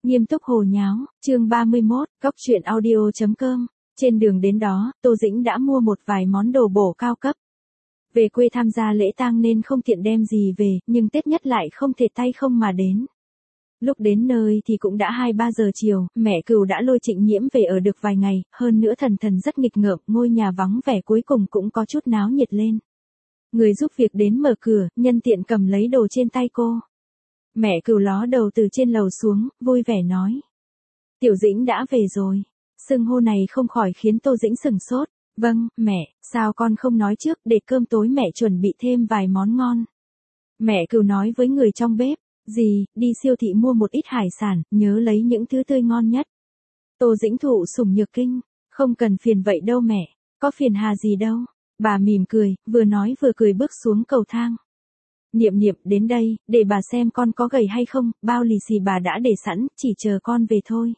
Nghiêm túc hồ nháo, chương 31, góc truyện audio.com. Trên đường đến đó, Tô Dĩnh đã mua một vài món đồ bổ cao cấp. Về quê tham gia lễ tang nên không tiện đem gì về, nhưng Tết nhất lại không thể tay không mà đến. Lúc đến nơi thì cũng đã 2-3 giờ chiều, mẹ Cừu đã lôi Trịnh Nhiễm về ở được vài ngày, hơn nữa Thần rất nghịch ngợm, ngôi nhà vắng vẻ cuối cùng cũng có chút náo nhiệt lên. Người giúp việc đến mở cửa, nhân tiện cầm lấy đồ trên tay cô. Mẹ Cừu ló đầu từ trên lầu xuống, vui vẻ nói. Tiểu Dĩnh đã về rồi. Xưng hô này không khỏi khiến Tô Dĩnh sửng sốt. Vâng, mẹ, sao con không nói trước, để cơm tối mẹ chuẩn bị thêm vài món ngon. Mẹ Cừu nói với người trong bếp. Gì, đi siêu thị mua một ít hải sản, nhớ lấy những thứ tươi ngon nhất. Tô Dĩnh thụ sủng nhược kinh. Không cần phiền vậy đâu mẹ, có phiền hà gì đâu. Bà mỉm cười, vừa nói vừa cười bước xuống cầu thang. Niệm Niệm đến đây, để bà xem con có gầy hay không, bao lì xì bà đã để sẵn, chỉ chờ con về thôi.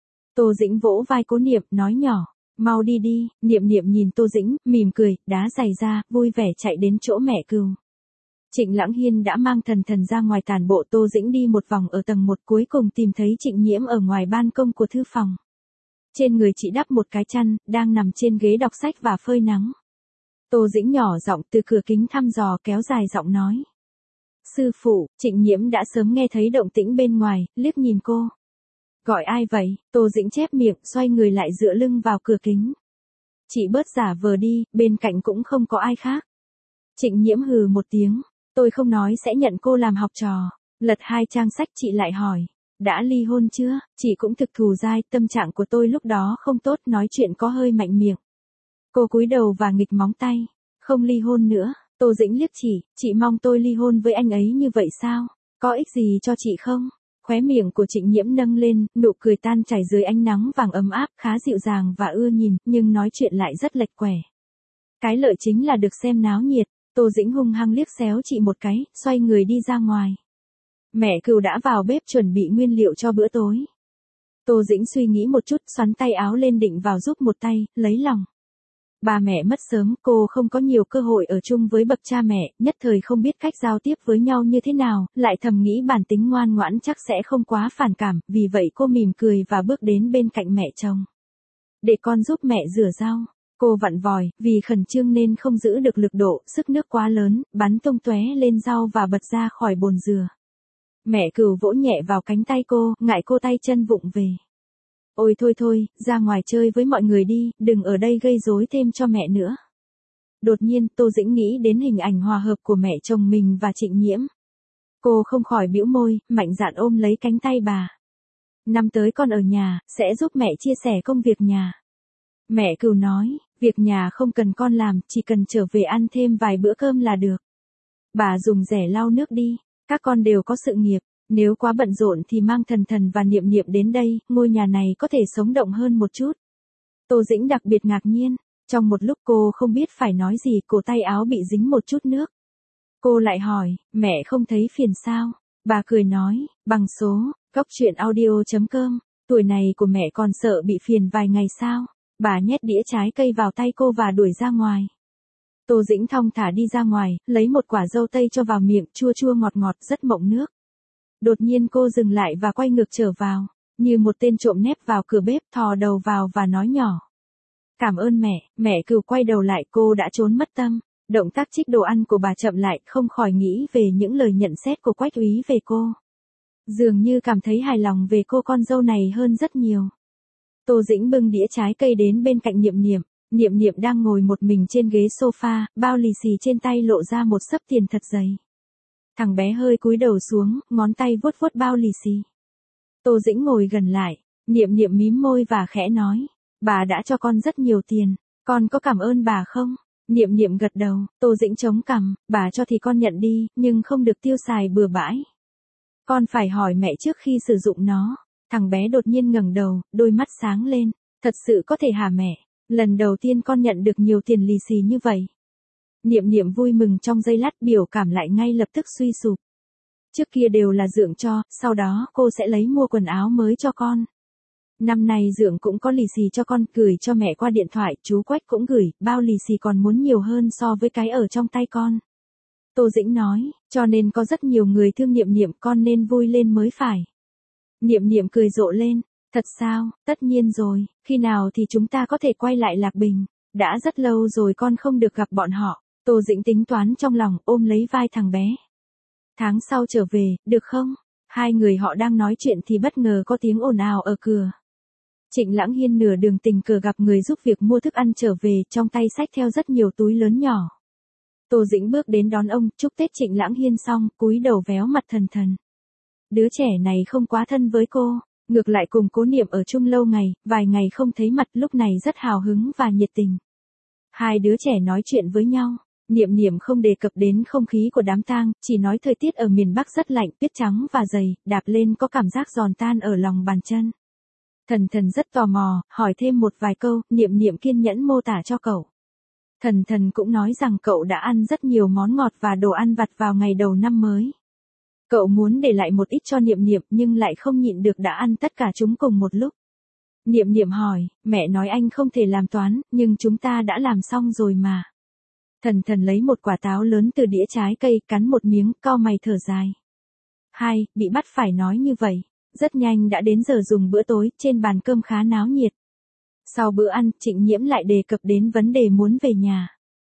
Tô Dĩnh vỗ vai Cố Niệm, nói nhỏ, mau đi đi. Niệm Niệm nhìn Tô Dĩnh, mỉm cười, đá giày ra, vui vẻ chạy đến chỗ mẹ Cừu. Trịnh Lãng Hiên đã mang Thần ra ngoài tản bộ. Tô Dĩnh đi một vòng ở tầng 1 cuối cùng tìm thấy Trịnh Nhiễm ở ngoài ban công của thư phòng. Trên người chị đắp một cái chăn, đang nằm trên ghế đọc sách và phơi nắng. Tô Dĩnh nhỏ giọng từ cửa kính thăm dò kéo dài giọng nói. Sư phụ, Trịnh Nhiễm đã sớm nghe thấy động tĩnh bên ngoài, liếc nhìn cô. Gọi ai vậy? Tô Dĩnh chép miệng, xoay người lại dựa lưng vào cửa kính. Chị bớt giả vờ đi, bên cạnh cũng không có ai khác. Trịnh Nhiễm hừ một tiếng, tôi không nói sẽ nhận cô làm học trò. Lật 2 trang sách chị lại hỏi, đã ly hôn chưa? Chị cũng thực thù dai, tâm trạng của tôi lúc đó không tốt, nói chuyện có hơi mạnh miệng. Cô cúi đầu và nghịch móng tay, không ly hôn nữa. Tô Dĩnh liếc chị mong tôi ly hôn với anh ấy như vậy sao? Có ích gì cho chị không? Khóe miệng của Trịnh Nhiễm nâng lên, nụ cười tan chảy dưới ánh nắng vàng ấm áp, khá dịu dàng và ưa nhìn, nhưng nói chuyện lại rất lệch quẻ. Cái lợi chính là được xem náo nhiệt. Tô Dĩnh hung hăng liếc xéo chị một cái, xoay người đi ra ngoài. Mẹ Cừu đã vào bếp chuẩn bị nguyên liệu cho bữa tối. Tô Dĩnh suy nghĩ một chút, xoắn tay áo lên định vào giúp một tay, lấy lòng. Bà mẹ mất sớm, cô không có nhiều cơ hội ở chung với bậc cha mẹ, nhất thời không biết cách giao tiếp với nhau như thế nào, lại thầm nghĩ bản tính ngoan ngoãn chắc sẽ không quá phản cảm, vì vậy cô mỉm cười và bước đến bên cạnh mẹ chồng. Để con giúp mẹ rửa rau. Cô vặn vòi, vì khẩn trương nên không giữ được lực độ, sức nước quá lớn, bắn tung tóe lên rau và bật ra khỏi bồn dừa. Mẹ Cừu vỗ nhẹ vào cánh tay cô, ngại cô tay chân vụng về. Ôi thôi, ra ngoài chơi với mọi người đi, đừng ở đây gây rối thêm cho mẹ nữa. Đột nhiên, Tô Dĩnh nghĩ đến hình ảnh hòa hợp của mẹ chồng mình và Trịnh Nhiễm. Cô không khỏi bĩu môi, mạnh dạn ôm lấy cánh tay bà. Năm tới con ở nhà, sẽ giúp mẹ chia sẻ công việc nhà. Mẹ Cừu nói, việc nhà không cần con làm, chỉ cần trở về ăn thêm vài bữa cơm là được. Bà dùng rẻ lau nước đi, các con đều có sự nghiệp. Nếu quá bận rộn thì mang Thần và Niệm Niệm đến đây, ngôi nhà này có thể sống động hơn một chút. Tô Dĩnh đặc biệt ngạc nhiên, trong một lúc cô không biết phải nói gì, cổ tay áo bị dính một chút nước. Cô lại hỏi, mẹ không thấy phiền sao? Bà cười nói, bằng số, góc truyện audio.com, tuổi này của mẹ còn sợ bị phiền vài ngày sao? Bà nhét đĩa trái cây vào tay cô và đuổi ra ngoài. Tô Dĩnh thong thả đi ra ngoài, lấy một quả dâu tây cho vào miệng, chua chua ngọt ngọt, rất mọng nước. Đột nhiên cô dừng lại và quay ngược trở vào, như một tên trộm nép vào cửa bếp, thò đầu vào và nói nhỏ. Cảm ơn mẹ Cừu quay đầu lại, cô đã trốn mất tâm. Động tác trích đồ ăn của bà chậm lại, không khỏi nghĩ về những lời nhận xét của Quách úy về cô. Dường như cảm thấy hài lòng về cô con dâu này hơn rất nhiều. Tô Dĩnh bưng đĩa trái cây đến bên cạnh Niệm Niệm đang ngồi một mình trên ghế sofa, bao lì xì trên tay lộ ra một xấp tiền thật dày. Thằng bé hơi cúi đầu xuống, ngón tay vuốt vuốt bao lì xì. Tô Dĩnh ngồi gần lại, Niệm Niệm mím môi và khẽ nói, bà đã cho con rất nhiều tiền, con có cảm ơn bà không? Niệm Niệm gật đầu. Tô Dĩnh chống cằm, bà cho thì con nhận đi, nhưng không được tiêu xài bừa bãi. Con phải hỏi mẹ trước khi sử dụng nó. Thằng bé đột nhiên ngẩng đầu, đôi mắt sáng lên, thật sự có thể hả mẹ? Lần đầu tiên con nhận được nhiều tiền lì xì như vậy. Niệm Niệm vui mừng trong giây lát, biểu cảm lại ngay lập tức suy sụp. Trước kia đều là Dượng cho, sau đó cô sẽ lấy mua quần áo mới cho con. Năm nay Dượng cũng có lì xì cho con, gửi cho mẹ qua điện thoại, chú Quách cũng gửi, bao lì xì còn muốn nhiều hơn so với cái ở trong tay con. Tô Dĩnh nói, cho nên có rất nhiều người thương Niệm Niệm, con nên vui lên mới phải. Niệm niệm cười rộ lên. Thật sao, tất nhiên rồi, khi nào thì chúng ta có thể quay lại Lạc Bình? Đã rất lâu rồi con không được gặp bọn họ. Tô Dĩnh tính toán trong lòng, ôm lấy vai thằng bé. Tháng sau trở về, được không? Hai người họ đang nói chuyện thì bất ngờ có tiếng ồn ào ở cửa. Trịnh Lãng Hiên nửa đường tình cờ gặp người giúp việc mua thức ăn trở về, trong tay xách theo rất nhiều túi lớn nhỏ. Tô Dĩnh bước đến đón ông, chúc Tết Trịnh Lãng Hiên xong, cúi đầu véo mặt thần thần. Đứa trẻ này không quá thân với cô, ngược lại cùng Cố Niệm ở chung lâu ngày, vài ngày không thấy mặt, lúc này rất hào hứng và nhiệt tình. Hai đứa trẻ nói chuyện với nhau, Niệm Niệm không đề cập đến không khí của đám tang, chỉ nói thời tiết ở miền Bắc rất lạnh, tuyết trắng và dày, đạp lên có cảm giác giòn tan ở lòng bàn chân. Thần thần rất tò mò, hỏi thêm một vài câu, Niệm Niệm kiên nhẫn mô tả cho cậu. Thần thần cũng nói rằng cậu đã ăn rất nhiều món ngọt và đồ ăn vặt vào ngày đầu năm mới. Cậu muốn để lại một ít cho Niệm Niệm nhưng lại không nhịn được đã ăn tất cả chúng cùng một lúc. Niệm Niệm hỏi, mẹ nói anh không thể làm toán, nhưng chúng ta đã làm xong rồi mà. Thần thần lấy một quả táo lớn từ đĩa trái cây, cắn một miếng, cau mày thở dài. Hai, bị bắt phải nói như vậy. Rất nhanh đã đến giờ dùng bữa tối, trên bàn cơm khá náo nhiệt. Sau bữa ăn, Trịnh Nhiễm lại đề cập đến vấn đề muốn về nhà.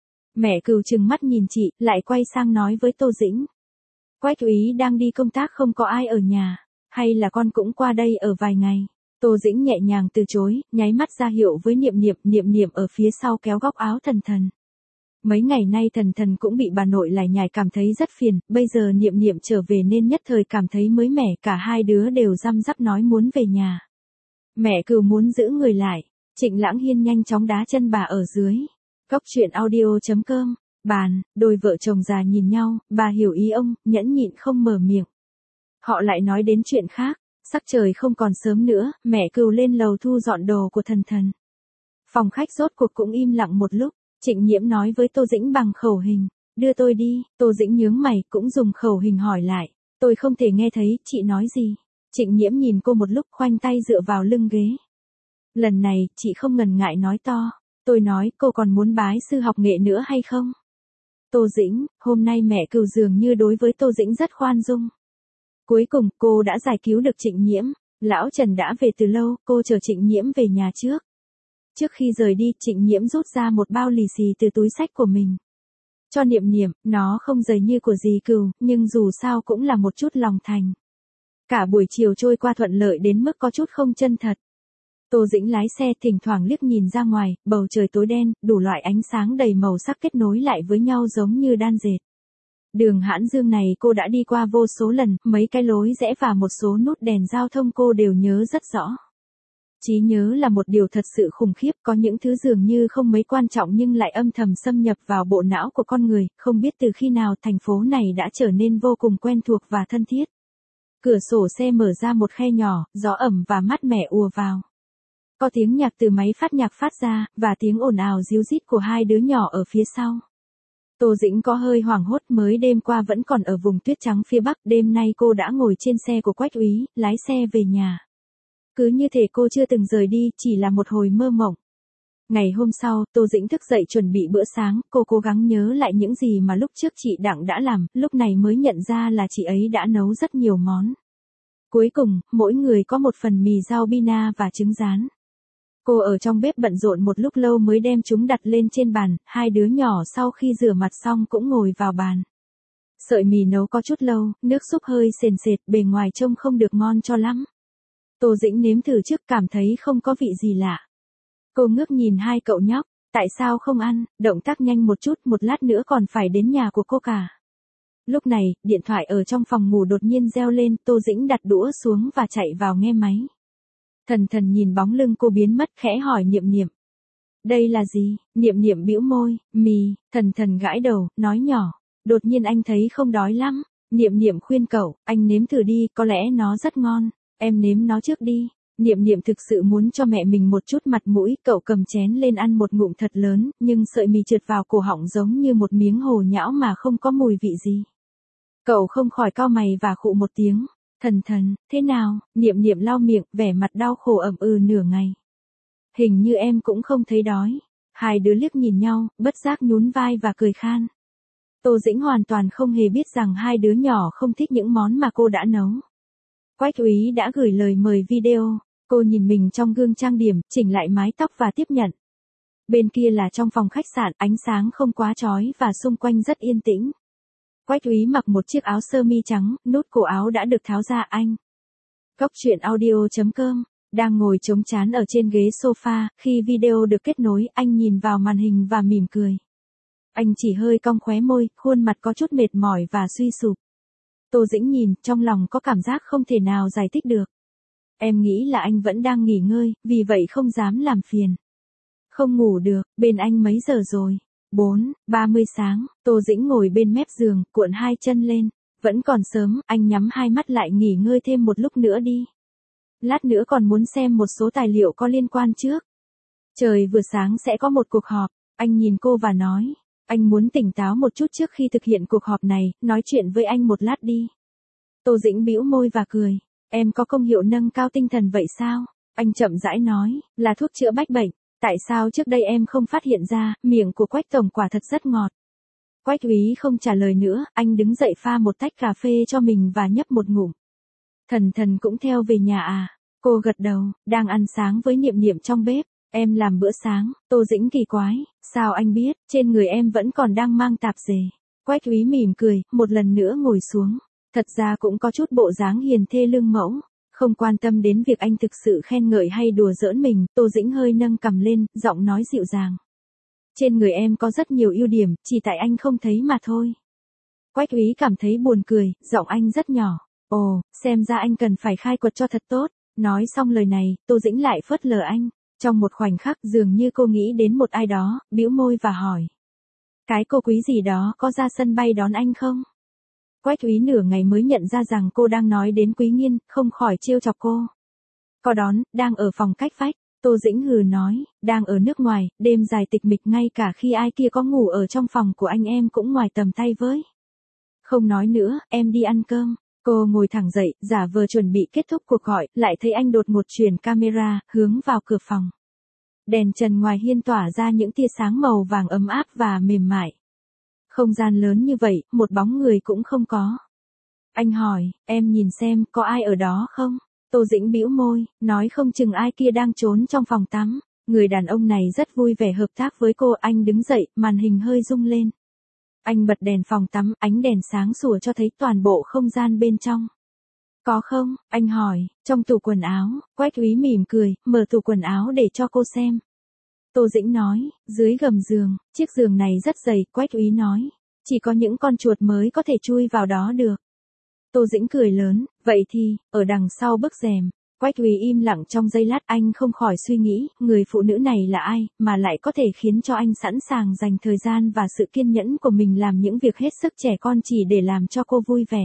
Mẹ Cừu trừng mắt nhìn chị, lại quay sang nói với Tô Dĩnh. Quách úy đang đi công tác không có ai ở nhà, hay là con cũng qua đây ở vài ngày. Tô Dĩnh nhẹ nhàng từ chối, nháy mắt ra hiệu với Niệm Niệm ở phía sau kéo góc áo thần thần. Mấy ngày nay thần thần cũng bị bà nội lải nhải cảm thấy rất phiền, bây giờ Niệm Niệm trở về nên nhất thời cảm thấy mới mẻ, cả hai đứa đều răm rắp nói muốn về nhà. Mẹ Cừu muốn giữ người lại, Trịnh Lãng Hiên nhanh chóng đá chân bà ở dưới. Góc truyện audio.com, bàn, đôi vợ chồng già nhìn nhau, bà hiểu ý ông, nhẫn nhịn không mở miệng. Họ lại nói đến chuyện khác, sắc trời không còn sớm nữa, mẹ Cừu lên lầu thu dọn đồ của thần thần. Phòng khách rốt cuộc cũng im lặng một lúc. Trịnh Nhiễm nói với Tô Dĩnh bằng khẩu hình, đưa tôi đi, Tô Dĩnh nhướng mày cũng dùng khẩu hình hỏi lại, tôi không thể nghe thấy, chị nói gì. Trịnh Nhiễm nhìn cô một lúc khoanh tay dựa vào lưng ghế. Lần này, chị không ngần ngại nói to, tôi nói cô còn muốn bái sư học nghệ nữa hay không? Tô Dĩnh, hôm nay mẹ Cừu dường như đối với Tô Dĩnh rất khoan dung. Cuối cùng, cô đã giải cứu được Trịnh Nhiễm, lão Trần đã về từ lâu, cô chờ Trịnh Nhiễm về nhà trước. Trước khi rời đi, Trịnh Nhiễm rút ra một bao lì xì từ túi xách của mình. Cho Niệm Niệm, nó không dày như của dì Cừu, nhưng dù sao cũng là một chút lòng thành. Cả buổi chiều trôi qua thuận lợi đến mức có chút không chân thật. Tô Dĩnh lái xe thỉnh thoảng liếc nhìn ra ngoài, bầu trời tối đen, đủ loại ánh sáng đầy màu sắc kết nối lại với nhau giống như đan dệt. Đường Hãn Dương này cô đã đi qua vô số lần, mấy cái lối rẽ và một số nút đèn giao thông cô đều nhớ rất rõ. Trí nhớ là một điều thật sự khủng khiếp, có những thứ dường như không mấy quan trọng nhưng lại âm thầm xâm nhập vào bộ não của con người, không biết từ khi nào thành phố này đã trở nên vô cùng quen thuộc và thân thiết. Cửa sổ xe mở ra một khe nhỏ, gió ẩm và mát mẻ ùa vào. Có tiếng nhạc từ máy phát nhạc phát ra, và tiếng ồn ào ríu rít của hai đứa nhỏ ở phía sau. Tô Dĩnh có hơi hoảng hốt, mới đêm qua vẫn còn ở vùng tuyết trắng phía Bắc, đêm nay cô đã ngồi trên xe của Quách úy, lái xe về nhà. Cứ như thể cô chưa từng rời đi, chỉ là một hồi mơ mộng. Ngày hôm sau, Tô Dĩnh thức dậy chuẩn bị bữa sáng, cô cố gắng nhớ lại những gì mà lúc trước chị Đặng đã làm, lúc này mới nhận ra là chị ấy đã nấu rất nhiều món. Cuối cùng, mỗi người có một phần mì rau bina và trứng rán. Cô ở trong bếp bận rộn một lúc lâu mới đem chúng đặt lên trên bàn, hai đứa nhỏ sau khi rửa mặt xong cũng ngồi vào bàn. Sợi mì nấu có chút lâu, nước súp hơi sền sệt, bề ngoài trông không được ngon cho lắm. Tô Dĩnh nếm thử trước cảm thấy không có vị gì lạ. Cô ngước nhìn hai cậu nhóc, tại sao không ăn, động tác nhanh một chút, một lát nữa còn phải đến nhà của cô cả. Lúc này, điện thoại ở trong phòng ngủ đột nhiên reo lên, Tô Dĩnh đặt đũa xuống và chạy vào nghe máy. Thần thần nhìn bóng lưng cô biến mất, khẽ hỏi Niệm Niệm. Đây là gì? Niệm Niệm bĩu môi, mì, thần thần gãi đầu, nói nhỏ. Đột nhiên anh thấy không đói lắm. Niệm Niệm khuyên cậu, anh nếm thử đi, có lẽ nó rất ngon. Em nếm nó trước đi. Niệm Niệm thực sự muốn cho mẹ mình một chút mặt mũi, cậu cầm chén lên ăn một ngụm thật lớn, nhưng sợi mì trượt vào cổ họng giống như một miếng hồ nhão mà không có mùi vị gì. Cậu không khỏi cau mày và khụ một tiếng. Thần thần, thế nào? Niệm Niệm lau miệng, vẻ mặt đau khổ ậm nửa ngày. Hình như em cũng không thấy đói. Hai đứa liếc nhìn nhau, bất giác nhún vai và cười khan. Tô Dĩnh hoàn toàn không hề biết rằng hai đứa nhỏ không thích những món mà cô đã nấu. Quách Úy đã gửi lời mời video. Cô nhìn mình trong gương trang điểm, chỉnh lại mái tóc và tiếp nhận. Bên kia là trong phòng khách sạn, ánh sáng không quá chói và xung quanh rất yên tĩnh. Quách Úy mặc một chiếc áo sơ mi trắng, nút cổ áo đã được tháo ra anh. Cốc truyện audio.com, đang ngồi chống trán ở trên ghế sofa, khi video được kết nối, anh nhìn vào màn hình và mỉm cười. Anh chỉ hơi cong khóe môi, khuôn mặt có chút mệt mỏi và suy sụp. Tô Dĩnh nhìn, trong lòng có cảm giác không thể nào giải thích được. Em nghĩ là anh vẫn đang nghỉ ngơi, vì vậy không dám làm phiền. Không ngủ được, bên anh mấy giờ rồi? 4:30 sáng, Tô Dĩnh ngồi bên mép giường, cuộn hai chân lên. Vẫn còn sớm, anh nhắm hai mắt lại nghỉ ngơi thêm một lúc nữa đi. Lát nữa còn muốn xem một số tài liệu có liên quan trước. Trời vừa sáng sẽ có một cuộc họp, anh nhìn cô và nói. Anh muốn tỉnh táo một chút trước khi thực hiện cuộc họp này, nói chuyện với anh một lát đi. Tô Dĩnh bĩu môi và cười. Em có công hiệu nâng cao tinh thần vậy sao? Anh chậm rãi nói, là thuốc chữa bách bệnh. Tại sao trước đây em không phát hiện ra, miệng của Quách tổng quả thật rất ngọt. Quách Úy không trả lời nữa, anh đứng dậy pha một tách cà phê cho mình và nhấp một ngụm. Thần Thần cũng theo về nhà à? Cô gật đầu, đang ăn sáng với Niệm Niệm trong bếp. Em làm bữa sáng. Tô Dĩnh kỳ quái, sao anh biết, trên người em vẫn còn đang mang tạp dề. Quách Úy mỉm cười, một lần nữa ngồi xuống. Thật ra cũng có chút bộ dáng hiền thê lương mẫu. Không quan tâm đến việc anh thực sự khen ngợi hay đùa giỡn mình, Tô Dĩnh hơi nâng cằm lên, giọng nói dịu dàng. Trên người em có rất nhiều ưu điểm, chỉ tại anh không thấy mà thôi. Quách Úy cảm thấy buồn cười, giọng anh rất nhỏ. Ồ, xem ra anh cần phải khai quật cho thật tốt. Nói xong lời này, Tô Dĩnh lại phớt lờ anh. Trong một khoảnh khắc dường như cô nghĩ đến một ai đó, bĩu môi và hỏi. Cái cô quý gì đó có ra sân bay đón anh không? Quách Úy nửa ngày mới nhận ra rằng cô đang nói đến Quý Nghiên, không khỏi trêu chọc cô. Có đón, đang ở phòng cách vách. Tô Dĩnh hừ nói, đang ở nước ngoài, đêm dài tịch mịch ngay cả khi ai kia có ngủ ở trong phòng của anh em cũng ngoài tầm tay với. Không nói nữa, em đi ăn cơm. Cô ngồi thẳng dậy, giả vờ chuẩn bị kết thúc cuộc gọi, lại thấy anh đột ngột chuyển camera, hướng vào cửa phòng. Đèn trần ngoài hiên tỏa ra những tia sáng màu vàng ấm áp và mềm mại. Không gian lớn như vậy, một bóng người cũng không có. Anh hỏi, em nhìn xem, có ai ở đó không? Tô Dĩnh bĩu môi, nói không chừng ai kia đang trốn trong phòng tắm. Người đàn ông này rất vui vẻ hợp tác với cô, anh đứng dậy, màn hình hơi rung lên. Anh bật đèn phòng tắm, ánh đèn sáng sủa cho thấy toàn bộ không gian bên trong. Có không? Anh hỏi, trong tủ quần áo. Quách Úy mỉm cười, mở tủ quần áo để cho cô xem. Tô Dĩnh nói, dưới gầm giường, chiếc giường này rất dày, Quách Úy nói. Chỉ có những con chuột mới có thể chui vào đó được. Tô Dĩnh cười lớn, vậy thì, ở đằng sau bức rèm. Quách Úy im lặng trong giây lát, anh không khỏi suy nghĩ, người phụ nữ này là ai, mà lại có thể khiến cho anh sẵn sàng dành thời gian và sự kiên nhẫn của mình làm những việc hết sức trẻ con chỉ để làm cho cô vui vẻ.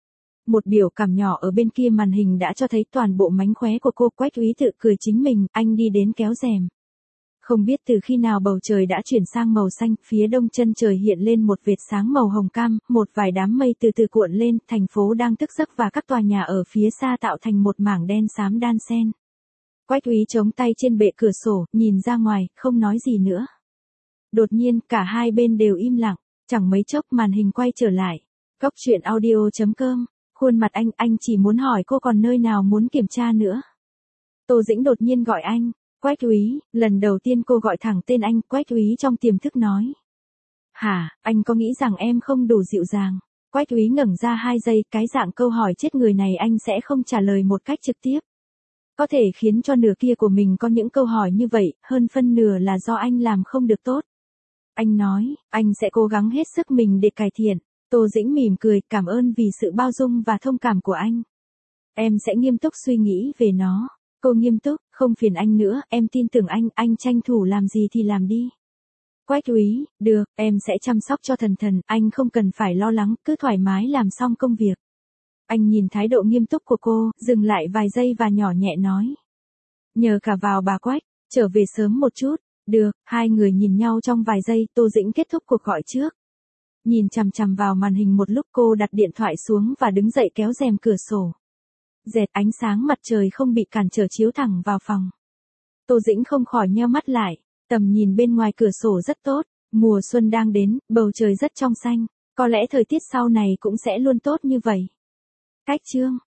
Một biểu cảm nhỏ ở bên kia màn hình đã cho thấy toàn bộ mánh khóe của cô. Quách Úy tự cười chính mình, anh đi đến kéo rèm. Không biết từ khi nào bầu trời đã chuyển sang màu xanh, phía đông chân trời hiện lên một vệt sáng màu hồng cam, một vài đám mây từ từ cuộn lên, thành phố đang thức giấc và các tòa nhà ở phía xa tạo thành một mảng đen xám đan xen. Quách Úy chống tay trên bệ cửa sổ, nhìn ra ngoài, không nói gì nữa. Đột nhiên, cả hai bên đều im lặng, chẳng mấy chốc màn hình quay trở lại. Cốc truyện audio.com, khuôn mặt anh chỉ muốn hỏi cô còn nơi nào muốn kiểm tra nữa. Tô Dĩnh đột nhiên gọi anh. Quách Úy, lần đầu tiên cô gọi thẳng tên anh. Quách Úy trong tiềm thức nói. Hả, anh có nghĩ rằng em không đủ dịu dàng? Quách Úy ngẩng ra 2 giây, cái dạng câu hỏi chết người này anh sẽ không trả lời một cách trực tiếp. Có thể khiến cho nửa kia của mình có những câu hỏi như vậy, hơn phân nửa là do anh làm không được tốt. Anh nói, anh sẽ cố gắng hết sức mình để cải thiện. Tô Dĩnh mỉm cười, cảm ơn vì sự bao dung và thông cảm của anh. Em sẽ nghiêm túc suy nghĩ về nó. Cô nghiêm túc, không phiền anh nữa, em tin tưởng anh tranh thủ làm gì thì làm đi. Quách Úy, được, em sẽ chăm sóc cho Thần Thần, anh không cần phải lo lắng, cứ thoải mái làm xong công việc. Anh nhìn thái độ nghiêm túc của cô, dừng lại vài giây và nhỏ nhẹ nói. Nhờ cả vào bà Quách, trở về sớm một chút. Được, hai người nhìn nhau trong vài giây, Tô Dĩnh kết thúc cuộc gọi trước. Nhìn chằm chằm vào màn hình một lúc, cô đặt điện thoại xuống và đứng dậy kéo rèm cửa sổ. Dẹt ánh sáng mặt trời không bị cản trở chiếu thẳng vào phòng. Tô Dĩnh không khỏi nheo mắt lại, tầm nhìn bên ngoài cửa sổ rất tốt, mùa xuân đang đến, bầu trời rất trong xanh, có lẽ thời tiết sau này cũng sẽ luôn tốt như vậy. Cách chương